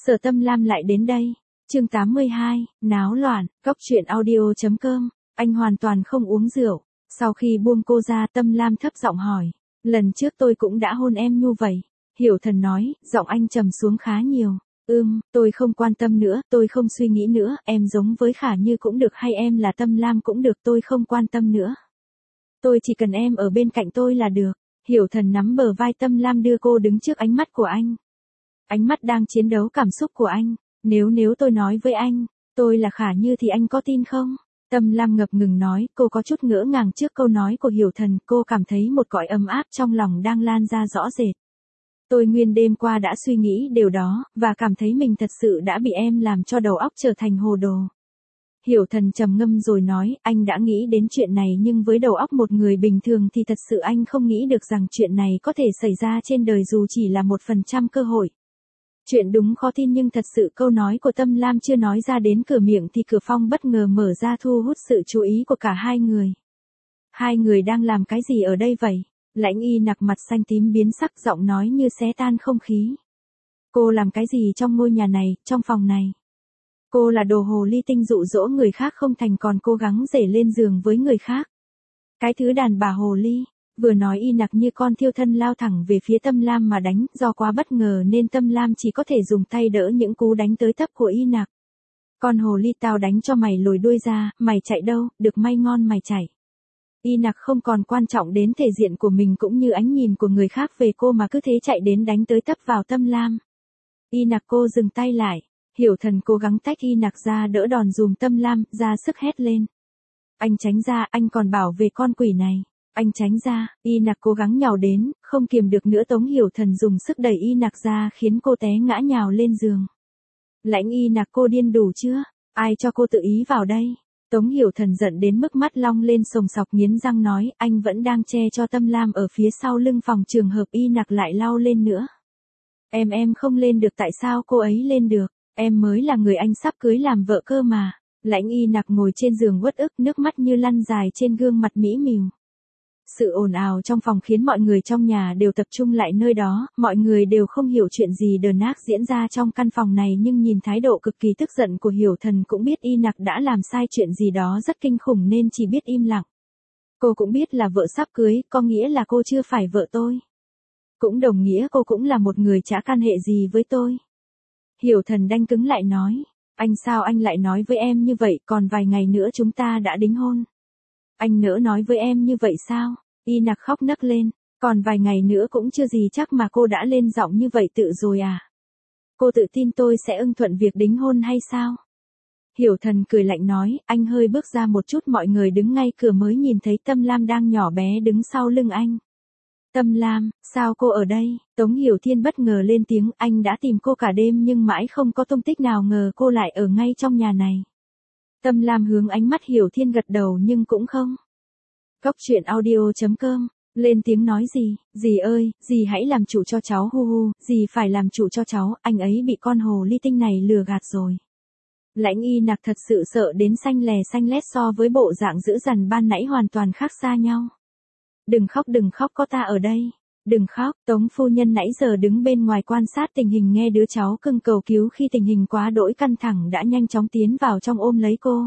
Sở Tâm Lam lại đến đây. Chương 82, náo loạn, Cóc truyện audio.com. Anh hoàn toàn không uống rượu. Sau khi buông cô ra, Tâm Lam thấp giọng hỏi. Lần trước tôi cũng đã hôn em như vậy. Hiểu Thần nói, giọng anh trầm xuống khá nhiều. Tôi không quan tâm nữa, tôi không suy nghĩ nữa, em giống với Khả Như cũng được hay em là Tâm Lam cũng được, tôi không quan tâm nữa. Tôi chỉ cần em ở bên cạnh tôi là được. Hiểu Thần nắm bờ vai Tâm Lam đưa cô đứng trước ánh mắt của anh. Ánh mắt đang chiến đấu cảm xúc của anh. Nếu tôi nói với anh, tôi là Khả Như thì anh có tin không? Tâm Lam ngập ngừng nói, cô có chút ngỡ ngàng trước câu nói của Hiểu Thần, cô cảm thấy một cõi ấm áp trong lòng đang lan ra rõ rệt. Tôi nguyên đêm qua đã suy nghĩ điều đó, và cảm thấy mình thật sự đã bị em làm cho đầu óc trở thành hồ đồ. Hiểu Thần trầm ngâm rồi nói, anh đã nghĩ đến chuyện này nhưng với đầu óc một người bình thường thì thật sự anh không nghĩ được rằng chuyện này có thể xảy ra trên đời dù chỉ là 1% cơ hội. Chuyện đúng khó tin nhưng thật sự câu nói của Tâm Lam chưa nói ra đến cửa miệng thì cửa phòng bất ngờ mở ra thu hút sự chú ý của cả hai người. Hai người đang làm cái gì ở đây vậy? Lãnh Y Nặc mặt xanh tím biến sắc, giọng nói như xé tan không khí. Cô làm cái gì trong ngôi nhà này, trong phòng này? Cô là đồ hồ ly tinh dụ dỗ người khác không thành còn cố gắng rể lên giường với người khác. Cái thứ đàn bà hồ ly. Vừa nói Y Nặc như con thiêu thân lao thẳng về phía Tâm Lam mà đánh, do quá bất ngờ nên Tâm Lam chỉ có thể dùng tay đỡ những cú đánh tới tấp của Y Nặc. Con hồ ly tao đánh cho mày lồi đuôi ra, mày chạy đâu, được may ngon mày chạy. Y Nặc không còn quan trọng đến thể diện của mình cũng như ánh nhìn của người khác về cô mà cứ thế chạy đến đánh tới tấp vào Tâm Lam. Y Nặc cô dừng tay lại. Hiểu Thần cố gắng tách Y Nặc ra đỡ đòn dùm Tâm Lam, ra sức hét lên. Anh tránh ra, anh còn bảo về con quỷ này. Anh tránh ra, Y Nặc cố gắng nhào đến, không kiềm được nữa Tống Hiểu Thần dùng sức đẩy Y Nặc ra khiến cô té ngã nhào lên giường. Lãnh Y Nặc cô điên đủ chưa? Ai cho cô tự ý vào đây? Tống Hiểu Thần giận đến mức mắt long lên sồng sọc nghiến răng nói, anh vẫn đang che cho Tâm Lam ở phía sau lưng phòng trường hợp Y Nặc lại lao lên nữa. Em không lên được tại sao cô ấy lên được? Em mới là người anh sắp cưới làm vợ cơ mà. Lãnh Y Nặc ngồi trên giường uất ức, nước mắt như lăn dài trên gương mặt mỹ mìu. Sự ồn ào trong phòng khiến mọi người trong nhà đều tập trung lại nơi đó, mọi người đều không hiểu chuyện gì đờn ác diễn ra trong căn phòng này nhưng nhìn thái độ cực kỳ tức giận của Hiểu Thần cũng biết Y Nặc đã làm sai chuyện gì đó rất kinh khủng nên chỉ biết im lặng. Cô cũng biết là vợ sắp cưới, có nghĩa là cô chưa phải vợ tôi. Cũng đồng nghĩa cô cũng là một người chả can hệ gì với tôi. Hiểu Thần đanh cứng lại nói, sao anh lại nói với em như vậy, còn vài ngày nữa chúng ta đã đính hôn. Anh nỡ nói với em như vậy sao? Y Nặc khóc nấc lên, còn vài ngày nữa cũng chưa gì chắc mà cô đã lên giọng như vậy tự rồi à? Cô tự tin tôi sẽ ưng thuận việc đính hôn hay sao? Hiểu Thần cười lạnh nói, anh hơi bước ra một chút mọi người đứng ngay cửa mới nhìn thấy Tâm Lam đang nhỏ bé đứng sau lưng anh. Tâm Lam, sao cô ở đây? Tống Hiểu Thiên bất ngờ lên tiếng, anh đã tìm cô cả đêm nhưng mãi không có tung tích nào ngờ cô lại ở ngay trong nhà này. Tâm Lam hướng ánh mắt Hiểu Thiên gật đầu nhưng cũng không. Cóc truyện audio.com, lên tiếng nói gì, dì ơi, dì hãy làm chủ cho cháu hu hu, dì phải làm chủ cho cháu, anh ấy bị con hồ ly tinh này lừa gạt rồi. Lãnh Y Nặc thật sự sợ đến xanh lét so với bộ dạng dữ dằn ban nãy hoàn toàn khác xa nhau. Đừng khóc có ta ở đây. Đừng khóc, Tống phu nhân nãy giờ đứng bên ngoài quan sát tình hình nghe đứa cháu cưng cầu cứu khi tình hình quá đỗi căng thẳng đã nhanh chóng tiến vào trong ôm lấy cô.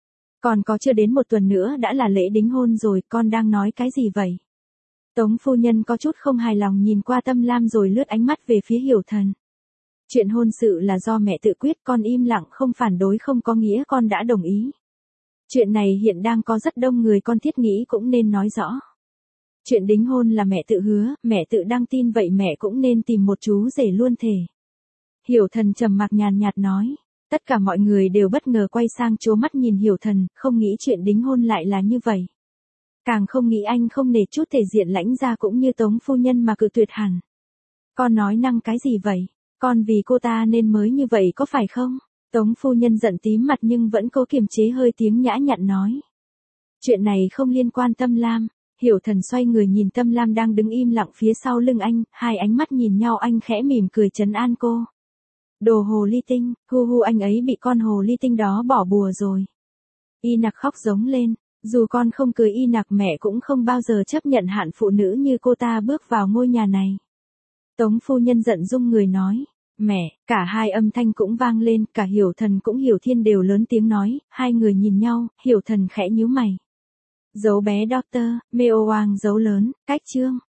Còn có chưa đến một tuần nữa đã là lễ đính hôn rồi, con đang nói cái gì vậy? Tống phu nhân có chút không hài lòng nhìn qua Tâm Lam rồi lướt ánh mắt về phía Hiểu Thần. Chuyện hôn sự là do mẹ tự quyết, con im lặng không phản đối không có nghĩa con đã đồng ý. Chuyện này hiện đang có rất đông người con thiết nghĩ cũng nên nói rõ. Chuyện đính hôn là mẹ tự hứa, mẹ tự đăng tin vậy mẹ cũng nên tìm một chú rể luôn thể. Hiểu Thần trầm mặc nhàn nhạt nói. Tất cả mọi người đều bất ngờ quay sang trố mắt nhìn Hiểu Thần, không nghĩ chuyện đính hôn lại là như vậy. Càng không nghĩ anh không nể chút thể diện Lãnh gia cũng như Tống phu nhân mà cự tuyệt hẳn. Con nói năng cái gì vậy? Con vì cô ta nên mới như vậy có phải không? Tống phu nhân giận tím mặt nhưng vẫn cố kiềm chế hơi tiếng nhã nhặn nói. Chuyện này không liên quan Tâm Lam. Hiểu Thần xoay người nhìn Tâm Lam đang đứng im lặng phía sau lưng anh, hai ánh mắt nhìn nhau anh khẽ mỉm cười trấn an cô. Đồ hồ ly tinh, hu hu anh ấy bị con hồ ly tinh đó bỏ bùa rồi. Y Nặc khóc giống lên, dù con không cưới Y Nặc mẹ cũng không bao giờ chấp nhận hạn phụ nữ như cô ta bước vào ngôi nhà này. Tống phu nhân giận rung người nói, Mẹ, cả hai âm thanh cũng vang lên, cả Hiểu Thần cũng Hiểu Thiên đều lớn tiếng nói, hai người nhìn nhau, Hiểu Thần khẽ nhíu mày. Dấu bé Doctor, Meo Wang dấu lớn, cách chương.